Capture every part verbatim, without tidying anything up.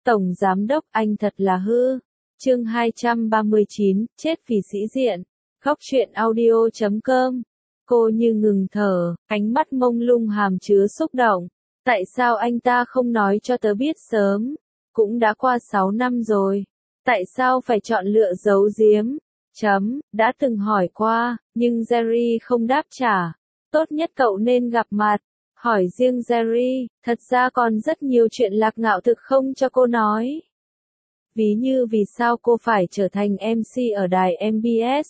Tổng Giám Đốc anh thật là hư. Chương hai trăm ba mươi chín, chết vì sĩ diện. Góc truyện audio chấm com. Cô như ngừng thở, ánh mắt mông lung hàm chứa xúc động. Tại sao anh ta không nói cho tớ biết sớm? Cũng đã qua sáu năm rồi. Tại sao phải chọn lựa giấu giếm? Chấm, đã từng hỏi qua, nhưng Jerry không đáp trả. Tốt nhất cậu nên gặp mặt. Hỏi riêng Jerry, thật ra còn rất nhiều chuyện Lạc Ngạo Thực không cho cô nói. Ví như vì sao cô phải trở thành em xê ở đài em bê ét.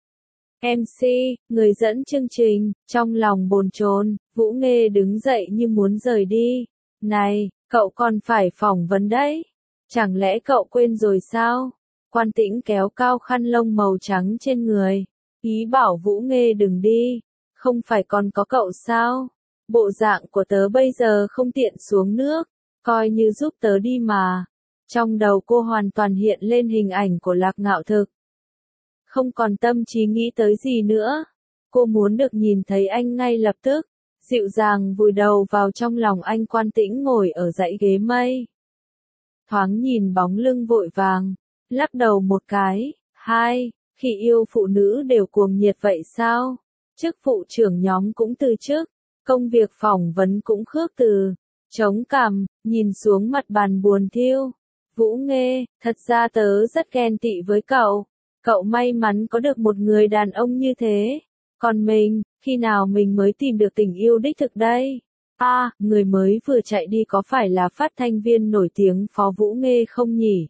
em xê, người dẫn chương trình, trong lòng bồn chồn, Vũ Nghê đứng dậy như muốn rời đi. Này, cậu còn phải phỏng vấn đấy. Chẳng lẽ cậu quên rồi sao? Quan Tĩnh kéo cao khăn lông màu trắng trên người. Ý bảo Vũ Nghê đừng đi. Không phải còn có cậu sao? Bộ dạng của tớ bây giờ không tiện xuống nước. Coi như giúp tớ đi mà. Trong đầu cô hoàn toàn hiện lên hình ảnh của Lạc Ngạo Thực. Không còn tâm trí nghĩ tới gì nữa. Cô muốn được nhìn thấy anh ngay lập tức. Dịu dàng vùi đầu vào trong lòng anh. Quan Tĩnh ngồi ở dãy ghế mây. Thoáng nhìn bóng lưng vội vàng. Lắc đầu một cái. Hai, khi yêu phụ nữ đều cuồng nhiệt vậy sao? Chức phụ trưởng nhóm cũng từ chức. Công việc phỏng vấn cũng khước từ. Chống cằm, nhìn xuống mặt bàn buồn thiêu. Vũ Nghê, thật ra tớ rất ghen tị với cậu. Cậu may mắn có được một người đàn ông như thế. Còn mình, khi nào mình mới tìm được tình yêu đích thực đây? À, người mới vừa chạy đi có phải là phát thanh viên nổi tiếng Phó Vũ Nghê không nhỉ?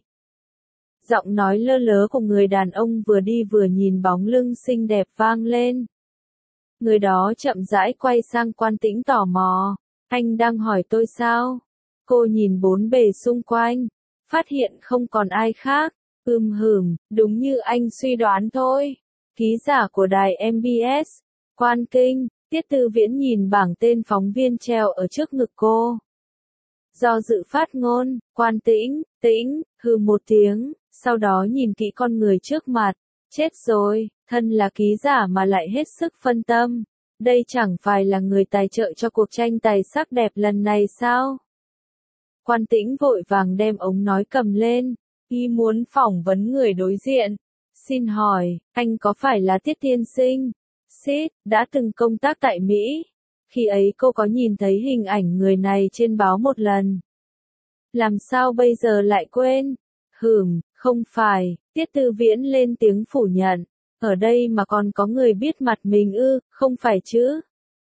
Giọng nói lơ lớ của người đàn ông vừa đi vừa nhìn bóng lưng xinh đẹp vang lên. Người đó chậm rãi quay sang Quan Tĩnh tò mò. Anh đang hỏi tôi sao? Cô nhìn bốn bề xung quanh. Phát hiện không còn ai khác. Ừm hừm, đúng như anh suy đoán thôi. Ký giả của đài em bê ét. Quan Kinh, Tiết Tư Viễn nhìn bảng tên phóng viên treo ở trước ngực cô. Do dự phát ngôn, Quan Tĩnh, Tĩnh, hừ một tiếng, sau đó nhìn kỹ con người trước mặt. Chết rồi, thân là ký giả mà lại hết sức phân tâm. Đây chẳng phải là người tài trợ cho cuộc tranh tài sắc đẹp lần này sao? Quan Tĩnh vội vàng đem ống nói cầm lên. Y muốn phỏng vấn người đối diện. Xin hỏi, anh có phải là Tiết tiên sinh? Sid, đã từng công tác tại Mỹ. Khi ấy cô có nhìn thấy hình ảnh người này trên báo một lần. Làm sao bây giờ lại quên? Hừm, không phải, Tiết Tư Viễn lên tiếng phủ nhận. Ở đây mà còn có người biết mặt mình ư, không phải chứ?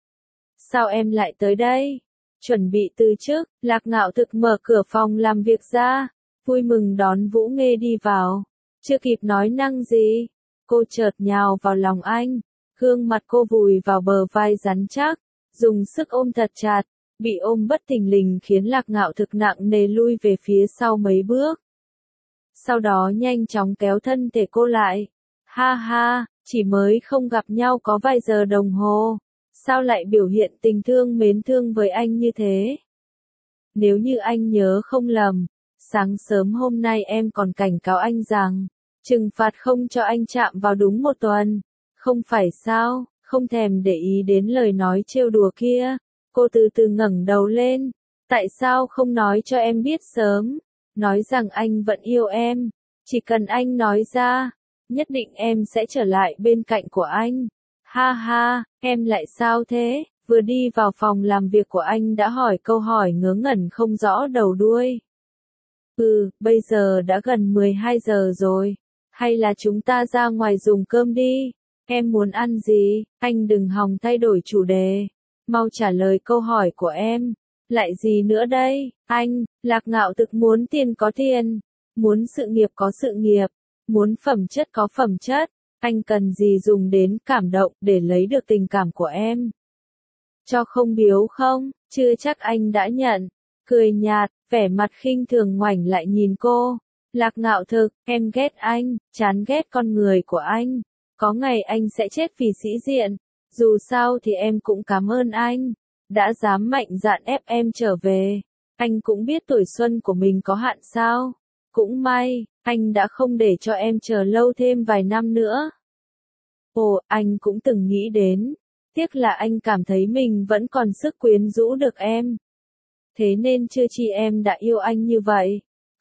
Sao em lại tới đây? Chuẩn bị từ chức, Lạc Ngạo Thực mở cửa phòng làm việc ra. Vui mừng đón Vũ Nghê đi vào. Chưa kịp nói năng gì. Cô chợt nhào vào lòng anh. Gương mặt cô vùi vào bờ vai rắn chắc. Dùng sức ôm thật chặt. Bị ôm bất thình lình khiến Lạc Ngạo Thực nặng nề lui về phía sau mấy bước. Sau đó nhanh chóng kéo thân thể cô lại. Ha ha, chỉ mới không gặp nhau có vài giờ đồng hồ. Sao lại biểu hiện tình thương mến thương với anh như thế? Nếu như anh nhớ không lầm, sáng sớm hôm nay em còn cảnh cáo anh rằng, trừng phạt không cho anh chạm vào đúng một tuần. Không phải sao, không thèm để ý đến lời nói trêu đùa kia. Cô từ từ ngẩng đầu lên. Tại sao không nói cho em biết sớm? Nói rằng anh vẫn yêu em. Chỉ cần anh nói ra, nhất định em sẽ trở lại bên cạnh của anh. Ha ha, em lại sao thế? Vừa đi vào phòng làm việc của anh đã hỏi câu hỏi ngớ ngẩn không rõ đầu đuôi. Ừ, bây giờ đã gần mười hai giờ rồi. Hay là chúng ta ra ngoài dùng cơm đi? Em muốn ăn gì? Anh đừng hòng thay đổi chủ đề. Mau trả lời câu hỏi của em. Lại gì nữa đây? Anh, Lạc Ngạo Thực muốn tiền có tiền. Muốn sự nghiệp có sự nghiệp. Muốn phẩm chất có phẩm chất. Anh cần gì dùng đến cảm động để lấy được tình cảm của em? Cho không biếu không? Chưa chắc anh đã nhận. Cười nhạt, vẻ mặt khinh thường ngoảnh lại nhìn cô. Lạc Ngạo Thực, em ghét anh, chán ghét con người của anh. Có ngày anh sẽ chết vì sĩ diện. Dù sao thì em cũng cảm ơn anh. Đã dám mạnh dạn ép em trở về. Anh cũng biết tuổi xuân của mình có hạn sao. Cũng may, anh đã không để cho em chờ lâu thêm vài năm nữa. Ồ, anh cũng từng nghĩ đến. Tiếc là anh cảm thấy mình vẫn còn sức quyến rũ được em. Thế nên chưa chi em đã yêu anh như vậy.